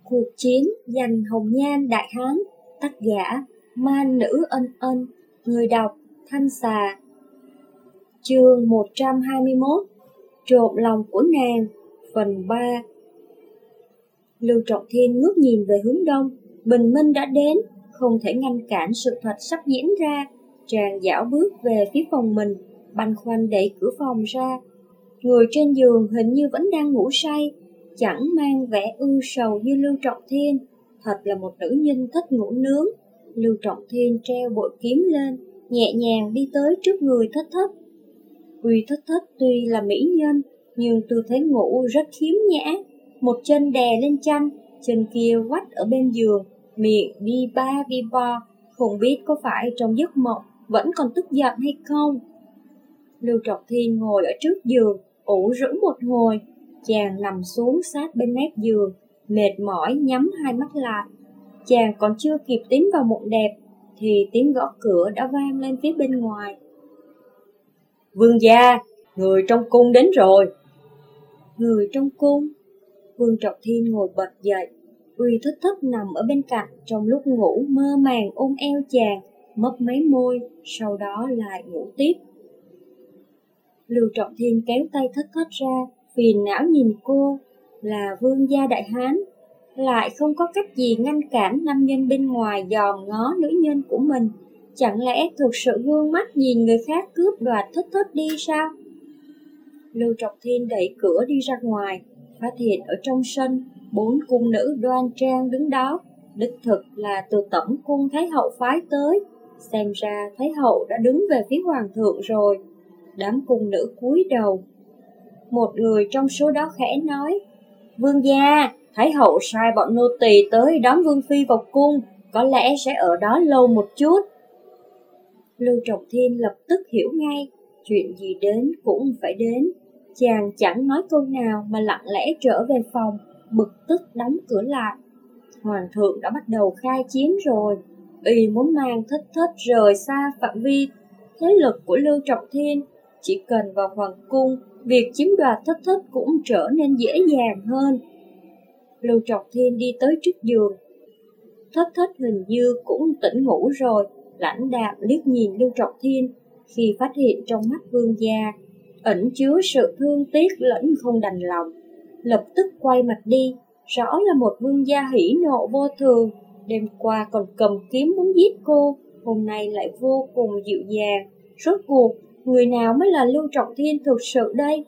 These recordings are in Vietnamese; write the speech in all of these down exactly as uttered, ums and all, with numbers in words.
Cuộc chiến giành hồng nhan đại hán. Tác giả Man Nữ Ân Ân. Người đọc Thanh Xà. Chương một trăm hai mươi mốt. Trộm lòng của nàng. Phần ba. Lưu Trọng Thiên ngước nhìn về hướng đông. Bình minh đã đến, không thể ngăn cản sự thật sắp diễn ra. Chàng dảo bước về phía phòng mình, băn khoăn đẩy cửa phòng ra. Người trên giường hình như vẫn đang ngủ say, chẳng mang vẻ ưu sầu như Lưu Trọng Thiên. Thật là một nữ nhân thích ngủ nướng. Lưu Trọng Thiên treo bội kiếm lên, nhẹ nhàng đi tới trước người Thất Thất. Uy Thất Thất tuy là mỹ nhân, nhưng tư thế ngủ rất khiếm nhã. Một chân đè lên chăn, chân kia quắt ở bên giường, miệng bi ba bi bo, không biết có phải trong giấc mộng vẫn còn tức giận hay không. Lưu Trọng Thiên ngồi ở trước giường, ủ rũ một hồi. Chàng nằm xuống sát bên mép giường, mệt mỏi nhắm hai mắt lại. Chàng còn chưa kịp tiến vào mộng đẹp, thì tiếng gõ cửa đã vang lên phía bên ngoài. Vương gia, người trong cung đến rồi. Người trong cung? Vương Trọng Thiên ngồi bật dậy. Uy Thất Thất nằm ở bên cạnh, trong lúc ngủ mơ màng ôm eo chàng, mấp mấy môi, sau đó lại ngủ tiếp. Lưu Trọng Thiên kéo tay Thất Thất ra, phiền não nhìn cô. Là vương gia đại hán, lại không có cách gì ngăn cản nam nhân bên ngoài dòm ngó nữ nhân của mình. Chẳng lẽ thực sự gương mắt nhìn người khác cướp đoạt Thất Thất đi sao? Lưu Trọng Thiên đẩy cửa đi ra ngoài, phát hiện ở trong sân bốn cung nữ đoan trang đứng đó. Đích thực là từ Tẩm cung Thái hậu phái tới. Xem ra Thái hậu đã đứng về phía hoàng thượng rồi. Đám cung nữ cúi đầu. Một người trong số đó khẽ nói: Vương gia, Thái hậu sai bọn nô tỳ tới đón Vương phi vào cung, có lẽ sẽ ở đó lâu một chút. Lưu Trọng Thiên lập tức hiểu ngay, chuyện gì đến cũng phải đến. Chàng chẳng nói câu nào mà lặng lẽ trở về phòng, bực tức đóng cửa lại. Hoàng thượng đã bắt đầu khai chiến rồi, y muốn mang Thất Thất rời xa phạm vi thế lực của Lưu Trọng Thiên. Chỉ cần vào hoàng cung, việc chiếm đoạt Thất Thất cũng trở nên dễ dàng hơn. Lưu Trọng Thiên đi tới trước giường. Thất Thất hình như cũng tỉnh ngủ rồi, lãnh đạm liếc nhìn Lưu Trọng Thiên. Khi phát hiện trong mắt vương gia ẩn chứa sự thương tiếc lẫn không đành lòng, lập tức quay mặt đi. Rõ là một vương gia hỉ nộ vô thường. Đêm qua còn cầm kiếm muốn giết cô, hôm nay lại vô cùng dịu dàng. Rốt cuộc người nào mới là Lưu Trọng Thiên thực sự đây?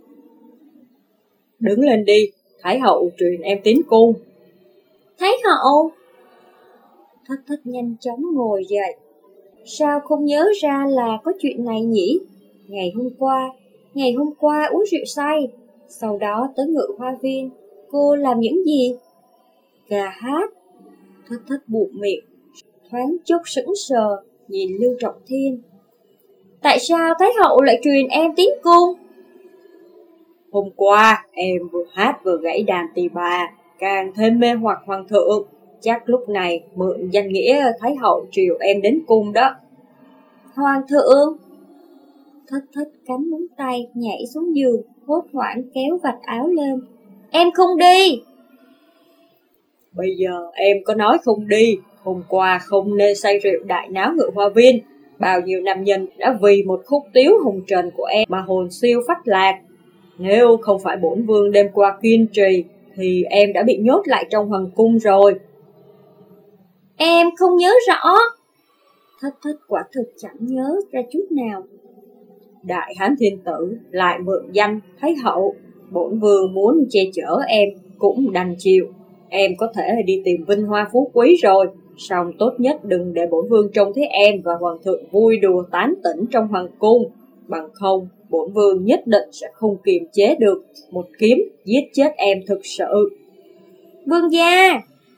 Đứng lên đi, Thái hậu truyền em tiến cung. Thái hậu? Thất Thất nhanh chóng ngồi dậy. Sao không nhớ ra là có chuyện này nhỉ? Ngày hôm qua, ngày hôm qua uống rượu say, sau đó tới Ngự Hoa Viên, cô làm những gì? Ca hát. Thất Thất buột miệng, thoáng chốc sững sờ, nhìn Lưu Trọng Thiên. Tại sao Thái hậu lại truyền em tiến cung? Hôm qua em vừa hát vừa gãy đàn tỳ bà, càng thêm mê hoặc hoàng thượng. Chắc lúc này mượn danh nghĩa Thái hậu triều em đến cung đó. Hoàng thượng? Thất Thất cắn móng tay nhảy xuống giường, hốt hoảng kéo vạt áo lên. Em không đi. Bây giờ em có nói không đi, hôm qua không nên say rượu đại náo Ngự Hoa Viên. Bao nhiêu nam nhân đã vì một khúc tiếu hồng trần của em mà hồn siêu phách lạc. Nếu không phải bổn vương đêm qua kiên trì, thì em đã bị nhốt lại trong hoàng cung rồi. Em không nhớ rõ. Thất Thất quả thực chẳng nhớ ra chút nào. Đại hán thiên tử lại mượn danh Thái hậu, bổn vương muốn che chở em cũng đành chịu. Em có thể đi tìm vinh hoa phú quý rồi, song tốt nhất đừng để bổn vương trông thấy em và hoàng thượng vui đùa tán tỉnh trong hoàng cung. Bằng không, bổn vương nhất định sẽ không kiềm chế được, một kiếm giết chết em thực sự. Vương gia!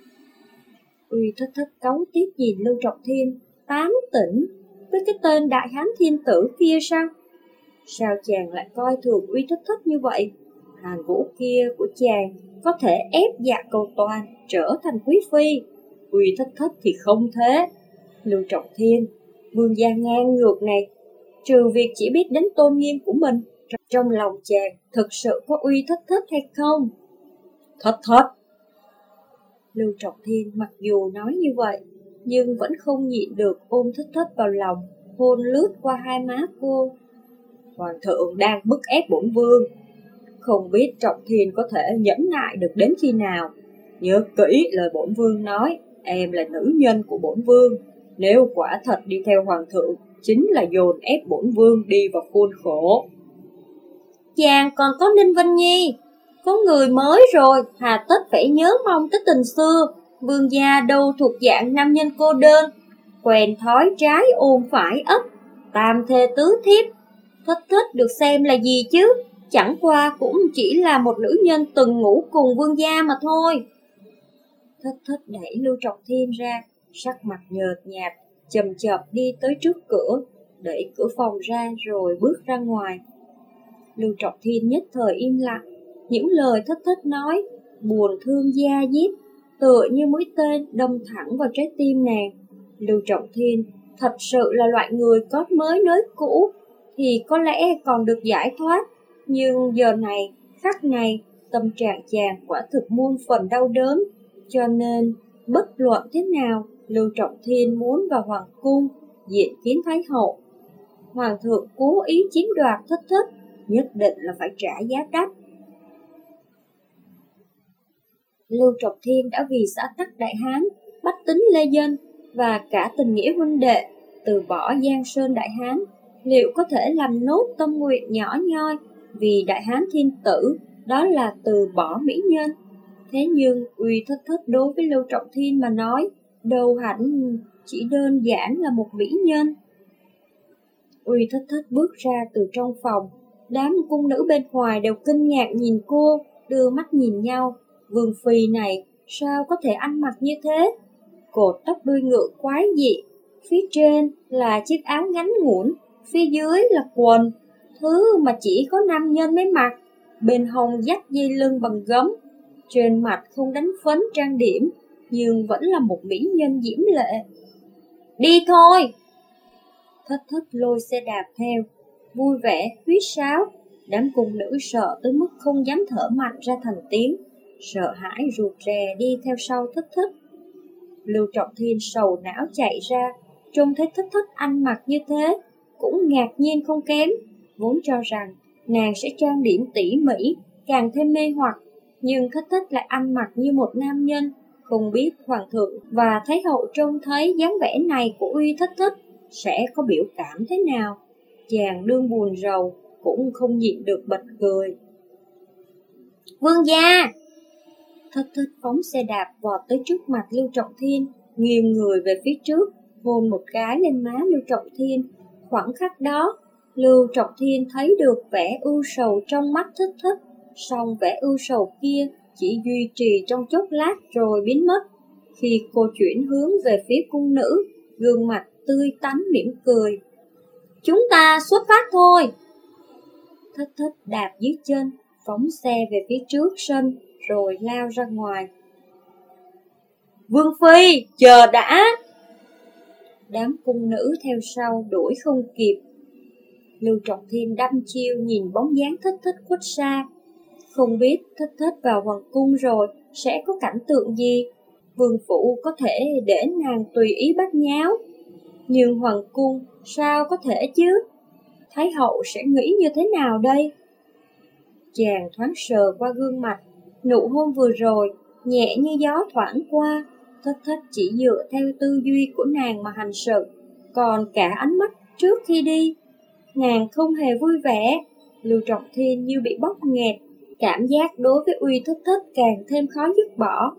Uy Thất Thất cáu tiếc nhìn Lưu Trọng Thiên. Tán tỉnh với cái tên đại hán thiên tử kia sao? Sao chàng lại coi thường Uy Thất Thất như vậy? Hàn Vũ kia của chàng có thể ép Dạ Cầu Toàn trở thành quý phi, Uy Thất Thất thì không thế. Lưu Trọng Thiên, vương gia ngang ngược này, trừ việc chỉ biết đến tôn nghiêm của mình, trong lòng chàng thực sự có Uy Thất Thất hay không? Thất Thất! Lưu Trọng Thiên mặc dù nói như vậy, nhưng vẫn không nhịn được ôm Thất Thất vào lòng, hôn lướt qua hai má cô. Hoàng thượng đang bức ép bổn vương, không biết Trọng Thiên có thể nhẫn nại được đến khi nào. Nhớ kỹ lời bổn vương nói, em là nữ nhân của bổn vương. Nếu quả thật đi theo hoàng thượng, chính là dồn ép bổn vương đi vào khuôn khổ. Chàng còn có Ninh Vân Nhi, có người mới rồi, hà tất phải nhớ mong tới tình xưa. Vương gia đâu thuộc dạng nam nhân cô đơn, quen thói trái ôm phải ấp, tam thê tứ thiếp. Thất Thất được xem là gì chứ, chẳng qua cũng chỉ là một nữ nhân từng ngủ cùng vương gia mà thôi. Thất Thất đẩy Lưu Trọng Thiên ra, sắc mặt nhợt nhạt, chậm chậm đi tới trước cửa, đẩy cửa phòng ra rồi bước ra ngoài. Lưu Trọng Thiên nhất thời im lặng, những lời Thất Thất nói, buồn thương da diết, tựa như mũi tên đâm thẳng vào trái tim nàng. Lưu Trọng Thiên thật sự là loại người có mới nới cũ, thì có lẽ còn được giải thoát, nhưng giờ này, khắc này, tâm trạng chàng quả thực muôn phần đau đớn, cho nên, bất luận thế nào, Lưu Trọng Thiên muốn vào hoàng cung, diện kiến Thái hậu. Hoàng thượng cố ý chiếm đoạt Thất Thất, nhất định là phải trả giá đắt. Lưu Trọng Thiên đã vì xã tắc Đại Hán, bách tính lê dân và cả tình nghĩa huynh đệ, từ bỏ Giang Sơn Đại Hán, liệu có thể làm nốt tâm nguyện nhỏ nhoi vì Đại Hán thiên tử, đó là từ bỏ mỹ nhân. Thế nhưng Uy Thất Thất đối với Lưu Trọng Thiên mà nói, đâu hẳn chỉ đơn giản là một mỹ nhân. Uy Thất Thất bước ra từ trong phòng, đám cung nữ bên ngoài đều kinh ngạc nhìn cô, đưa mắt nhìn nhau. Vương phi này sao có thể ăn mặc như thế? Cột tóc đuôi ngựa quái dị, phía trên là chiếc áo ngắn ngủn, phía dưới là quần, thứ mà chỉ có nam nhân mới mặc. Bên hông dắt dây lưng bằng gấm, trên mặt không đánh phấn trang điểm, nhưng vẫn là một mỹ nhân diễm lệ. Đi thôi! Thất Thất lôi xe đạp theo, vui vẻ, huýt sáo. Đám cung nữ sợ tới mức không dám thở mạnh ra thành tiếng, sợ hãi rụt rè đi theo sau Thất Thất. Lưu Trọng Thiên sầu não chạy ra, trông thấy Thất Thất ăn mặc như thế, cũng ngạc nhiên không kém, vốn cho rằng nàng sẽ trang điểm tỉ mỉ, càng thêm mê hoặc, nhưng Thất Thất lại ăn mặc như một nam nhân. Không biết hoàng thượng và thái hậu trông thấy dáng vẻ này của Uy Thất Thất sẽ có biểu cảm thế nào. Chàng đương buồn rầu, cũng không nhịn được bật cười. Vương gia! Thất Thất phóng xe đạp vọt tới trước mặt Lưu Trọng Thiên, nghiêng người về phía trước, hôn một cái lên má Lưu Trọng Thiên. Khoảnh khắc đó, Lưu Trọng Thiên thấy được vẻ ưu sầu trong mắt Thất Thất, song vẻ ưu sầu kia chỉ duy trì trong chốc lát rồi biến mất. Khi cô chuyển hướng về phía cung nữ, gương mặt tươi tắn mỉm cười. Chúng ta xuất phát thôi! Thất Thất đạp dưới chân, phóng xe về phía trước sân, rồi lao ra ngoài. Vương phi, chờ đã! Đám cung nữ theo sau đuổi không kịp. Lưu Trọng Thiên đăm chiêu nhìn bóng dáng Thất Thất khuất xa. Không biết Thất Thất vào hoàng cung rồi sẽ có cảnh tượng gì. Vương phủ có thể để nàng tùy ý bắt nháo, nhưng hoàng cung sao có thể chứ? Thái hậu sẽ nghĩ như thế nào đây? Chàng thoáng sờ qua gương mặt, nụ hôn vừa rồi nhẹ như gió thoảng qua. Thất Thất chỉ dựa theo tư duy của nàng mà hành sự, còn cả ánh mắt trước khi đi, nàng không hề vui vẻ. Lưu Trọng Thiên như bị bóp nghẹt, cảm giác đối với Uy Thất Thất càng thêm khó dứt bỏ.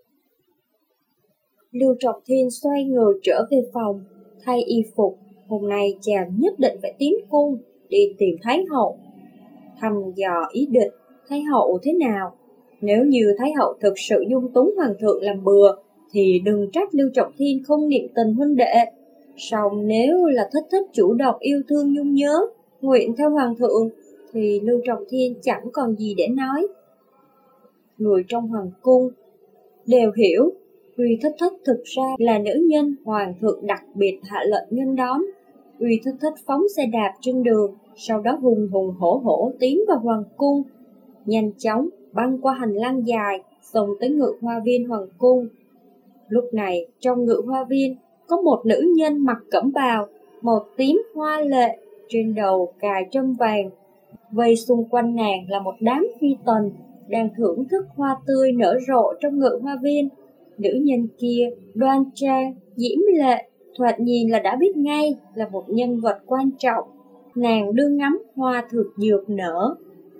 Lưu Trọng Thiên xoay người trở về phòng, thay y phục. Hôm nay chàng nhất định phải tiến cung, đi tìm Thái hậu, thăm dò ý định Thái hậu thế nào. Nếu như Thái hậu thực sự dung túng hoàng thượng làm bừa, thì đừng trách Lưu Trọng Thiên không niệm tình huynh đệ. Song nếu là Thất Thất chủ động yêu thương nhung nhớ, nguyện theo hoàng thượng, thì Lưu Trọng Thiên chẳng còn gì để nói. Người trong hoàng cung đều hiểu, Uy Thất Thất thực ra là nữ nhân hoàng thượng đặc biệt hạ lệnh nghênh đón. Uy Thất Thất phóng xe đạp trên đường, sau đó hùng hùng hổ hổ tiến vào hoàng cung. Nhanh chóng, băng qua hành lang dài, xông tới ngự hoa viên hoàng cung. Lúc này, trong ngự hoa viên, có một nữ nhân mặc cẩm bào, màu tím hoa lệ, trên đầu cài trâm vàng. Vây xung quanh nàng là một đám phi tần, đang thưởng thức hoa tươi nở rộ trong ngự hoa viên. Nữ nhân kia đoan trang, diễm lệ, thoạt nhìn là đã biết ngay là một nhân vật quan trọng. Nàng đương ngắm hoa thực dược nở.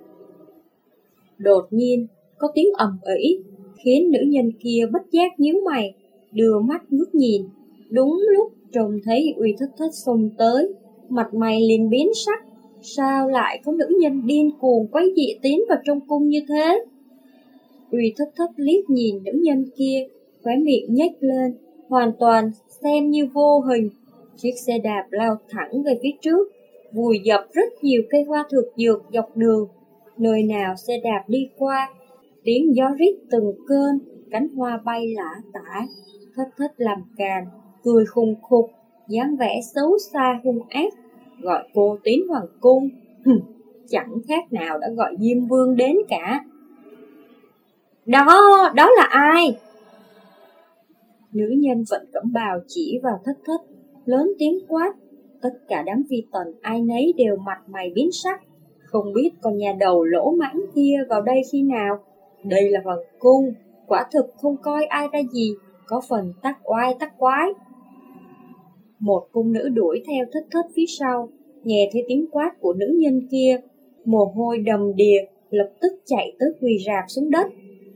Đột nhiên, có tiếng ầm ĩ, khiến nữ nhân kia bất giác nhíu mày, đưa mắt ngước nhìn. Đúng lúc trông thấy Uy Thất Thất xông tới, mặt mày liền biến sắc. Sao lại có nữ nhân điên cuồng quấy dị tiến vào trong cung như thế? Uy Thất Thất liếc nhìn nữ nhân kia, khóe miệng nhếch lên, hoàn toàn xem như vô hình. Chiếc xe đạp lao thẳng về phía trước, vùi dập rất nhiều cây hoa thực dược dọc đường. Nơi nào xe đạp đi qua, tiếng gió rít từng cơn, cánh hoa bay lả tả. Thất Thất làm càn, cười khùng khục, dáng vẻ xấu xa hung ác, gọi cô tiến hoàng cung. Hừm, chẳng khác nào đã gọi Diêm Vương đến cả. Đó, đó là ai? Nữ nhân vận cẩm bào chỉ vào Thất Thất, lớn tiếng quát. Tất cả đám phi tần ai nấy đều mặt mày biến sắc, không biết con nhà đầu lỗ mãng kia vào đây khi nào. Đây là hoàng cung, quả thực không coi ai ra gì, có phần tắc oai tắc quái. Một cung nữ đuổi theo Thất Thất phía sau, nghe thấy tiếng quát của nữ nhân kia, mồ hôi đầm đìa, lập tức chạy tới quỳ rạp xuống đất.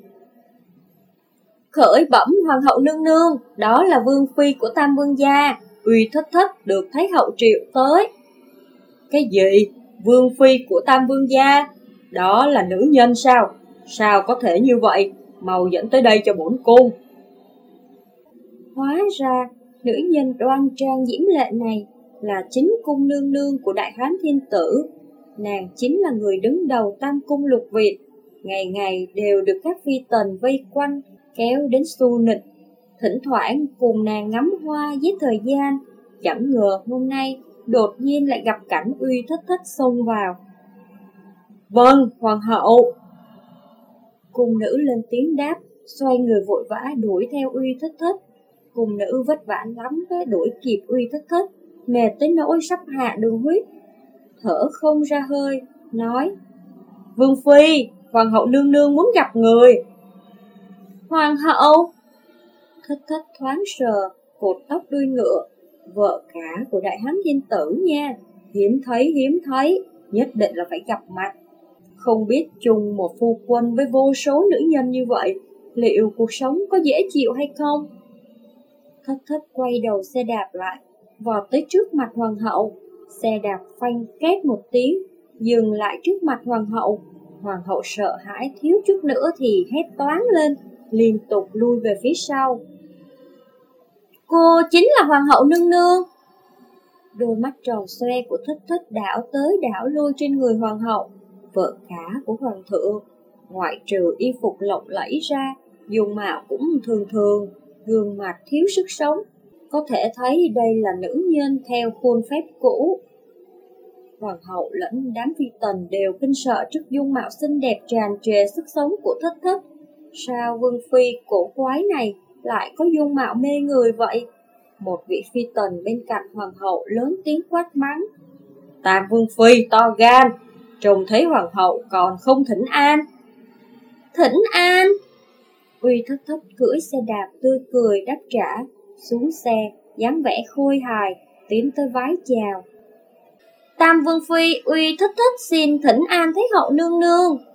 Khởi bẩm hoàng hậu nương nương, đó là vương phi của Tam Vương gia, Uy Thất Thất được Thái hậu triệu tới. Cái gì? Vương phi của Tam Vương gia? Đó là nữ nhân sao? Sao có thể như vậy? Mau dẫn tới đây cho bổn cung. Hóa ra, nữ nhân đoan trang diễm lệ này là chính cung nương nương của Đại Hán Thiên Tử. Nàng chính là người đứng đầu Tam Cung Lục Viện, ngày ngày đều được các phi tần vây quanh, kéo đến xu nịnh, thỉnh thoảng cùng nàng ngắm hoa giết thời gian. Chẳng ngờ hôm nay đột nhiên lại gặp cảnh Uy Thất Thất xông vào. Vâng, hoàng hậu. Cung nữ lên tiếng đáp, xoay người vội vã đuổi theo Uy Thất Thất. Cung nữ vất vả lắm mới đuổi kịp Uy Thất Thất, mệt tới nỗi sắp hạ đường huyết, thở không ra hơi, nói: Vương phi, hoàng hậu nương nương muốn gặp người. Hoàng hậu? Thất Thất thoáng sờ cột tóc đuôi ngựa, vợ cả của Đại Hán Thiên Tử nha, hiếm thấy hiếm thấy, nhất định là phải gặp mặt. Không biết chung một phu quân với vô số nữ nhân như vậy, liệu cuộc sống có dễ chịu hay không? Thất Thất quay đầu xe đạp lại, vọt tới trước mặt hoàng hậu. Xe đạp phanh két một tiếng, dừng lại trước mặt hoàng hậu. Hoàng hậu sợ hãi thiếu chút nữa thì hét toáng lên, liên tục lui về phía sau. Cô chính là hoàng hậu nương nương. Đôi mắt tròn xoe của Thất Thất đảo tới đảo lui trên người hoàng hậu, vợ cả của hoàng thượng. Ngoại trừ y phục lộng lẫy ra, dung mạo cũng thường thường, gương mặt thiếu sức sống, có thể thấy đây là nữ nhân theo khuôn phép cũ. Hoàng hậu lẫn đám phi tần đều kinh sợ trước dung mạo xinh đẹp tràn trề sức sống của Thất Thất. Sao vương phi cổ quái này lại có dung mạo mê người vậy? Một vị phi tần bên cạnh hoàng hậu lớn tiếng quát mắng. Tam vương phi to gan, trông thấy hoàng hậu còn không thỉnh an. Thỉnh an? Uy Thất Thất cưỡi xe đạp tươi cười đáp trả, xuống xe, dáng vẻ khôi hài, tiến tới vái chào. Tam vương phi Uy Thất Thất xin thỉnh an Thái hậu nương nương.